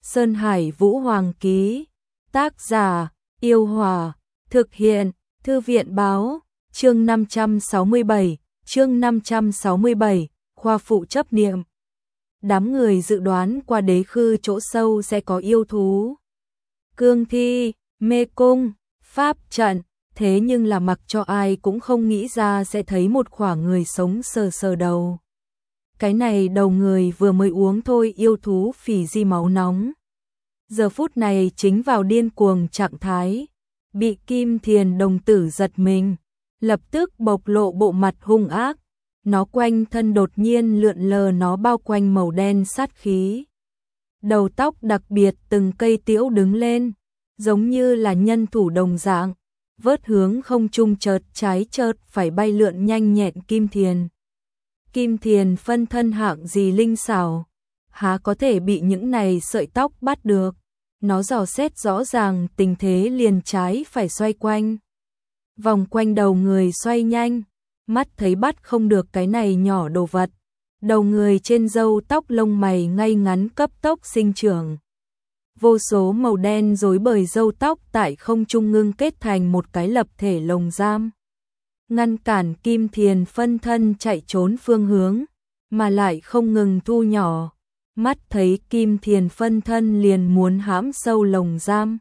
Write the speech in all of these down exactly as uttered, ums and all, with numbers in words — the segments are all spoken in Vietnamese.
Sơn Hải Vũ Hoàng ký. Tác giả: Yêu Hòa. Thực hiện: Thư viện báo. Chương năm trăm sáu mươi bảy. Chương năm trăm sáu mươi bảy. Khoa phụ chấp niệm. Đám người dự đoán qua đế khư chỗ sâu sẽ có yêu thú, cương thi, mê cung, pháp trận, thế nhưng là mặc cho ai cũng không nghĩ ra sẽ thấy một khoảng người sống sờ sờ đầu. Cái này đầu người vừa mới uống thôi yêu thú phì di máu nóng. Giờ phút này chính vào điên cuồng trạng thái, bị Kim Thiền đồng tử giật mình, lập tức bộc lộ bộ mặt hung ác. Nó quanh thân đột nhiên lượn lờ nó bao quanh màu đen sát khí. Đầu tóc đặc biệt từng cây tiễu đứng lên, giống như là nhân thủ đồng dạng, vớt hướng không trung chợt trái chợt phải bay lượn nhanh nhẹn Kim Thiền. Kim Thiền phân thân hạng gì linh xảo, há có thể bị những này sợi tóc bắt được. Nó dò xét rõ ràng tình thế liền trái phải xoay quanh. Vòng quanh đầu người xoay nhanh, mắt thấy bắt không được cái này nhỏ đồ vật. Đầu người trên râu tóc lông mày ngay ngắn cấp tốc sinh trưởng. Vô số màu đen rối bời râu tóc tại không trung ngưng kết thành một cái lập thể lồng giam, ngăn cản Kim Thiền phân thân chạy trốn phương hướng, mà lại không ngừng thu nhỏ. Mắt thấy Kim Thiền phân thân liền muốn hãm sâu lồng giam.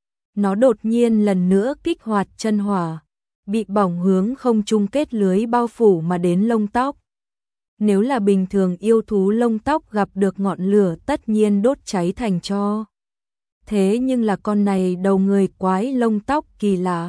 Nó đột nhiên lần nữa kích hoạt chân hỏa, bị bỏng hướng không trung kết lưới bao phủ mà đến lông tóc. Nếu là bình thường yêu thú lông tóc gặp được ngọn lửa tất nhiên đốt cháy thành tro. Thế nhưng là con này đầu người quái lông tóc kỳ lạ.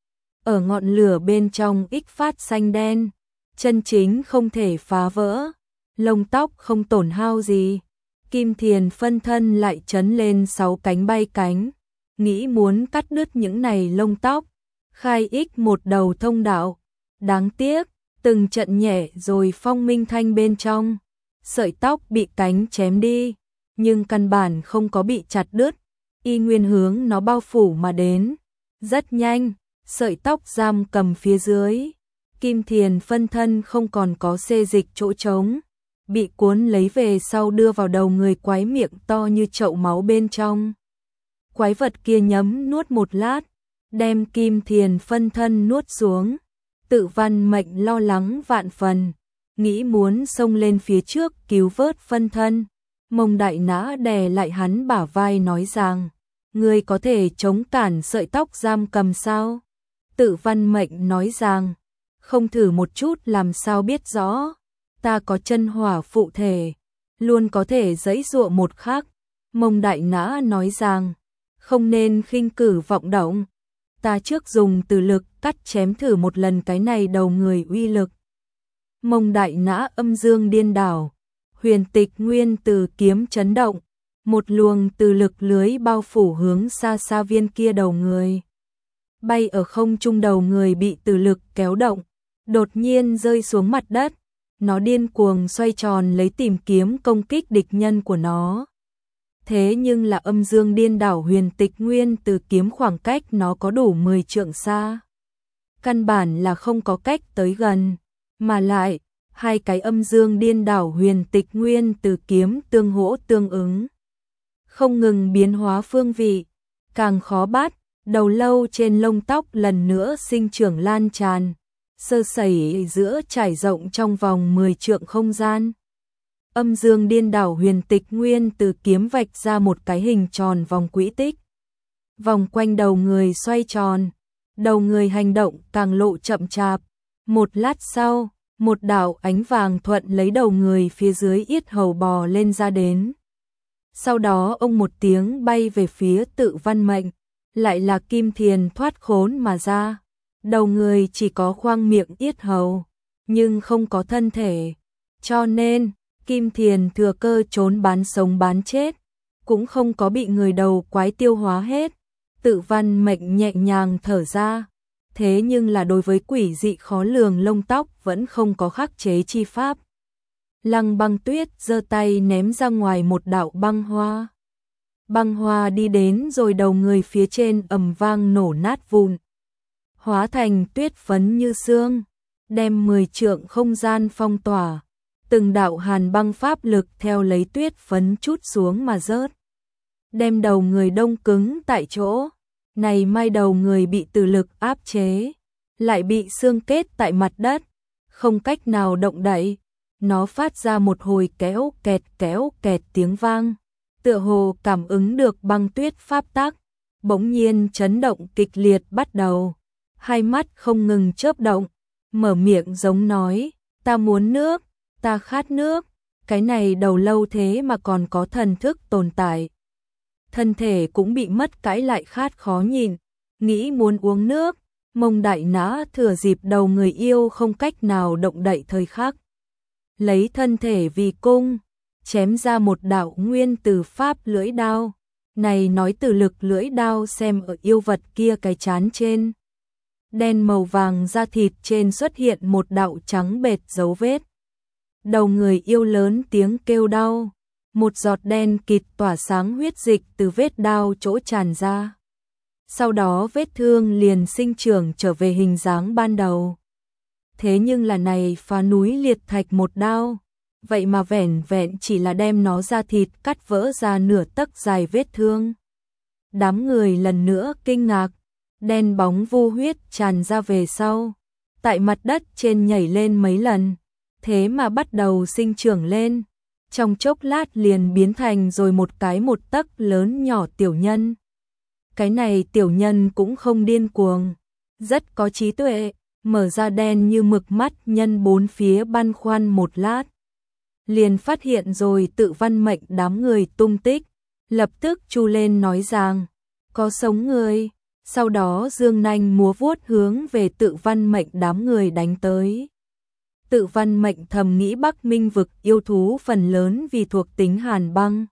Ở ngọn lửa bên trong ích phát xanh đen, chân chính không thể phá vỡ, lông tóc không tổn hao gì. Kim Thiền phân thân lại chấn lên sáu cánh bay cánh, nghĩ muốn cắt đứt những này lông tóc, khai ích một đầu thông đạo. Đáng tiếc, từng trận nhẹ rồi phong minh thanh bên trong, sợi tóc bị cánh chém đi, nhưng căn bản không có bị chặt đứt, y nguyên hướng nó bao phủ mà đến. Rất nhanh, sợi tóc giam cầm phía dưới, Kim Thiền phân thân không còn có xê dịch chỗ trống, bị cuốn lấy về sau đưa vào đầu người quái miệng to như chậu máu bên trong. Quái vật kia nhấm nuốt một lát, đem Kim Thiền phân thân nuốt xuống. Tự Văn Mệnh lo lắng vạn phần, nghĩ muốn xông lên phía trước cứu vớt phân thân. Mông Đại Nã đè lại hắn bả vai nói rằng, ngươi có thể chống cản sợi tóc giam cầm sao? Tự Văn Mệnh nói rằng, không thử một chút làm sao biết rõ, ta có chân hỏa phụ thể, luôn có thể giãy giụa một khắc. Mông Đại Nã nói rằng, không nên khinh cử vọng động, ta trước dùng từ lực cắt chém thử một lần cái này đầu người uy lực. Mông Đại Nã âm dương điên đảo, huyền tịch nguyên từ kiếm chấn động, một luồng từ lực lưới bao phủ hướng xa xa viên kia đầu người. Bay ở không trung đầu người bị từ lực kéo động, đột nhiên rơi xuống mặt đất. Nó điên cuồng xoay tròn lấy tìm kiếm công kích địch nhân của nó. Thế nhưng là âm dương điên đảo huyền tịch nguyên từ kiếm khoảng cách nó có đủ mười trượng xa. Căn bản là không có cách tới gần, mà lại, hai cái âm dương điên đảo huyền tịch nguyên từ kiếm tương hỗ tương ứng. Không ngừng biến hóa phương vị, càng khó bắt, đầu lâu trên lông tóc lần nữa sinh trưởng lan tràn, sơ sẩy giữa trải rộng trong vòng mười trượng không gian. Âm dương điên đảo huyền tịch nguyên từ kiếm vạch ra một cái hình tròn vòng quỹ tích. Vòng quanh đầu người xoay tròn, đầu người hành động càng lộ chậm chạp. Một lát sau, một đạo ánh vàng thuận lấy đầu người phía dưới yết hầu bò lên ra đến. Sau đó ông một tiếng bay về phía Tự Văn Mệnh, lại là Kim Thiền thoát khốn mà ra. Đầu người chỉ có khoang miệng yết hầu, nhưng không có thân thể, cho nên Kim Thiền thừa cơ trốn bán sống bán chết, cũng không có bị người đầu quái tiêu hóa hết. Tự Văn Mệnh nhẹ nhàng thở ra, thế nhưng là đối với quỷ dị khó lường lông tóc vẫn không có khắc chế chi pháp. Lăng Băng Tuyết giơ tay ném ra ngoài một đạo băng hoa. Băng hoa đi đến rồi đầu người phía trên ầm vang nổ nát vụn, hóa thành tuyết phấn như sương, đem mười trượng không gian phong tỏa. Từng đạo hàn băng pháp lực theo lấy tuyết phấn chút xuống mà rớt. đem đầu người đông cứng tại chỗ. Này mai đầu người bị từ lực áp chế, lại bị xương kết tại mặt đất, không cách nào động đậy. Nó phát ra một hồi kéo kẹt kéo kẹt tiếng vang, tựa hồ cảm ứng được băng tuyết pháp tắc, bỗng nhiên chấn động kịch liệt bắt đầu. Hai mắt không ngừng chớp động, mở miệng giống nói, ta muốn nước, ta khát nước. Cái này đầu lâu thế mà còn có thần thức tồn tại. Thân thể cũng bị mất cãi lại khát khó nhìn, nghĩ muốn uống nước. Mông Đại Nã thừa dịp đầu người yêu không cách nào động đậy thời khắc, lấy thân thể vì cung, chém ra một đạo nguyên từ pháp lưỡi đao. Này nói từ lực lưỡi đao xem ở yêu vật kia cái chán trên. Đen màu vàng da thịt trên xuất hiện một đạo trắng bệt dấu vết. Đầu người yêu lớn tiếng kêu đau, một giọt đen kịt tỏa sáng huyết dịch từ vết đao chỗ tràn ra. Sau đó vết thương liền sinh trưởng trở về hình dáng ban đầu. Thế nhưng là này phá núi liệt thạch một đao, vậy mà vẻn vẹn chỉ là đem nó ra thịt cắt vỡ ra nửa tấc dài vết thương. Đám người lần nữa kinh ngạc, đen bóng vô huyết tràn ra về sau, tại mặt đất trên nhảy lên mấy lần, thế mà bắt đầu sinh trưởng lên, trong chốc lát liền biến thành rồi một cái một tấc lớn nhỏ tiểu nhân. Cái này tiểu nhân cũng không điên cuồng, rất có trí tuệ, mở ra đen như mực mắt nhân bốn phía băn khoăn một lát. Liền phát hiện rồi Tự Văn Mệnh đám người tung tích, lập tức chu lên nói rằng, có sống người, sau đó dương nanh múa vuốt hướng về Tự Văn Mệnh đám người đánh tới. Tự Văn Mệnh thầm nghĩ Bắc Minh vực yêu thú phần lớn vì thuộc tính hàn băng.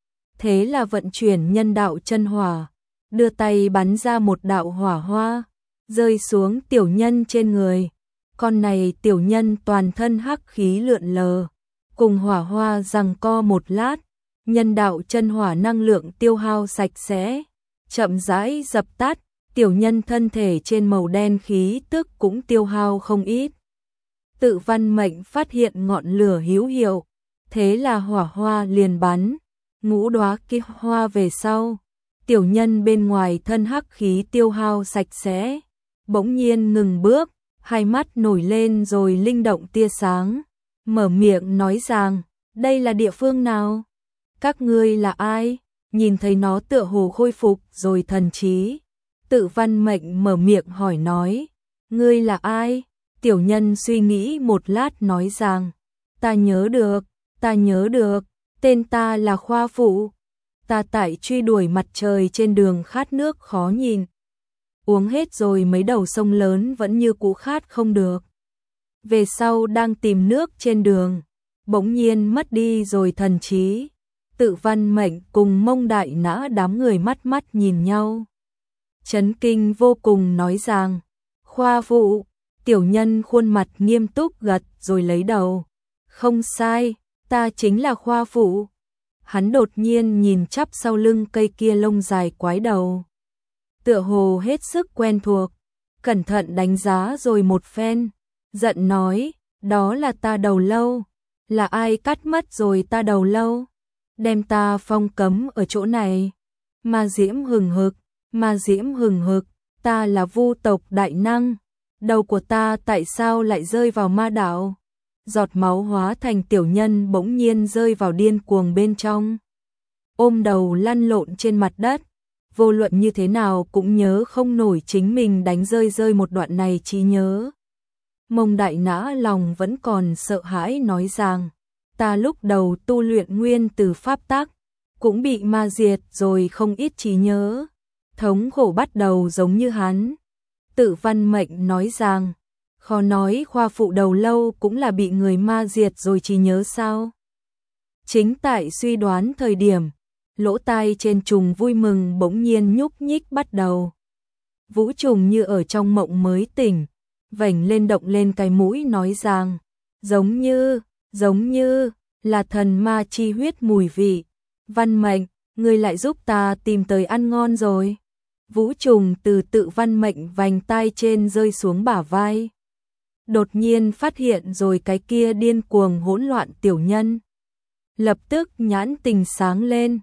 Thế là vận chuyển nhân đạo chân hỏa, đưa tay bắn ra một đạo hỏa hoa, rơi xuống tiểu nhân trên người. Con này tiểu nhân toàn thân hắc khí lượn lờ, cùng hỏa hoa giằng co một lát, nhân đạo chân hỏa năng lượng tiêu hao sạch sẽ, chậm rãi dập tắt, tiểu nhân thân thể trên màu đen khí tức cũng tiêu hao không ít. Tự Văn Mệnh phát hiện ngọn lửa hữu hiệu, thế là hỏa hoa liền bắn, ngũ đóa kia hoa về sau, tiểu nhân bên ngoài thân hắc khí tiêu hao sạch sẽ, bỗng nhiên ngừng bước, hai mắt nổi lên rồi linh động tia sáng, mở miệng nói rằng, đây là địa phương nào? Các ngươi là ai? Nhìn thấy nó tựa hồ khôi phục rồi thần trí. Tự Văn Mệnh mở miệng hỏi nói, ngươi là ai? Tiểu nhân suy nghĩ một lát nói rằng, ta nhớ được, ta nhớ được, tên ta là Khoa Phụ. Ta tại truy đuổi mặt trời trên đường khát nước khó nhìn. Uống hết rồi mấy đầu sông lớn vẫn như cũ khát không được. Về sau đang tìm nước trên đường, bỗng nhiên mất đi rồi thần trí. Tự Văn Mệnh cùng Mông Đại Nã đám người mắt mắt nhìn nhau. Chấn kinh vô cùng nói rằng, Khoa Phụ. Tiểu nhân khuôn mặt nghiêm túc gật rồi lấy đầu. Không sai, ta chính là Khoa Phụ. Hắn đột nhiên nhìn chắp sau lưng cây kia lông dài quái đầu. Tựa hồ hết sức quen thuộc, cẩn thận đánh giá rồi một phen, giận nói, đó là ta đầu lâu, là ai cắt mất rồi ta đầu lâu, đem ta phong cấm ở chỗ này. Ma diễm hừng hực, ma diễm hừng hực, ta là vu tộc đại năng, đầu của ta tại sao lại rơi vào ma đạo? Giọt máu hóa thành tiểu nhân bỗng nhiên rơi vào điên cuồng bên trong, ôm đầu lăn lộn trên mặt đất, vô luận như thế nào cũng nhớ không nổi chính mình đánh rơi rơi một đoạn này trí nhớ. Mông Đại Nã lòng vẫn còn sợ hãi nói rằng, ta lúc đầu tu luyện nguyên từ pháp tắc, cũng bị ma diệt rồi không ít trí nhớ, thống khổ bắt đầu giống như hắn. Tự Văn Mệnh nói rằng, khó nói Khoa Phụ đầu lâu cũng là bị người ma diệt rồi trí nhớ sao? Chính tại suy đoán thời điểm, lỗ tai trên trùng vui mừng bỗng nhiên nhúc nhích bắt đầu. Vũ trùng như ở trong mộng mới tỉnh, vành lên động lên cái mũi nói rằng, giống như, giống như, là thần ma chi huyết mùi vị. Văn Mệnh, ngươi lại giúp ta tìm tới ăn ngon rồi. Vũ trùng từ Tự Văn Mệnh vành tai trên rơi xuống bả vai. Đột nhiên phát hiện rồi cái kia điên cuồng hỗn loạn tiểu nhân. Lập tức nhãn tình sáng lên,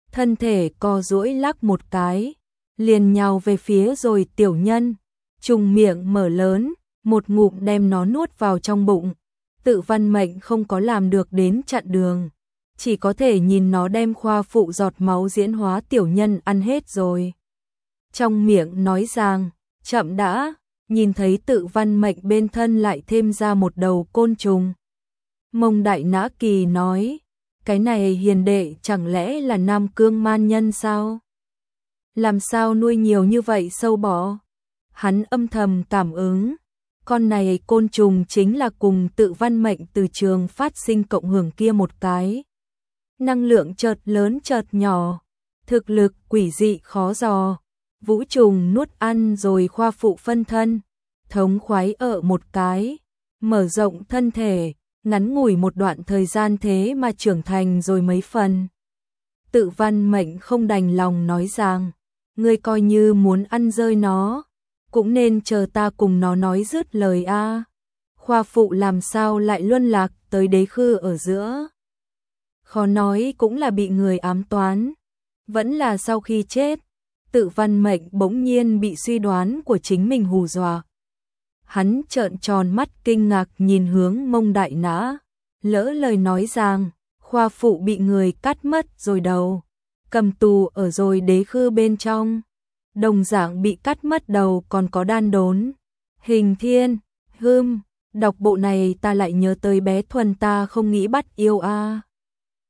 thân thể co duỗi lắc một cái, liền nhào về phía rồi tiểu nhân, trùng miệng mở lớn, một ngụm đem nó nuốt vào trong bụng. Tự Văn Mệnh không có làm được đến chặn đường, chỉ có thể nhìn nó đem khoa phụ giọt máu diễn hóa tiểu nhân ăn hết rồi. Trong miệng nói rằng, chậm đã, nhìn thấy Tự Văn Mệnh bên thân lại thêm ra một đầu côn trùng. Mông Đại Nã Kỳ nói, cái này hiền đệ chẳng lẽ là Nam Cương man nhân sao? Làm sao nuôi nhiều như vậy sâu bọ? Hắn âm thầm cảm ứng, con này côn trùng chính là cùng Tự Văn Mệnh từ trường phát sinh cộng hưởng kia một cái. Năng lượng chợt lớn chợt nhỏ, thực lực quỷ dị khó dò. Vũ trùng nuốt ăn rồi khoa phụ phân thân, thống khoái ở một cái, mở rộng thân thể, ngắn ngủi một đoạn thời gian thế mà trưởng thành rồi mấy phần. Tự Văn Mệnh không đành lòng nói rằng, ngươi coi như muốn ăn rơi nó, cũng nên chờ ta cùng nó nói dứt lời a. Khoa phụ làm sao lại luân lạc tới đế khư ở giữa? Khó nói cũng là bị người ám toán, vẫn là sau khi chết, Tự Văn Mệnh bỗng nhiên bị suy đoán của chính mình hù dọa. Hắn trợn tròn mắt kinh ngạc nhìn hướng Mông Đại Nã, lỡ lời nói rằng, khoa phụ bị người cắt mất rồi đầu, cầm tù ở rồi đế khư bên trong. Đồng dạng bị cắt mất đầu còn có Đan Đốn, Hình Thiên, Hươm, đọc bộ này ta lại nhớ tới bé Thuần ta không nghĩ bắt yêu a.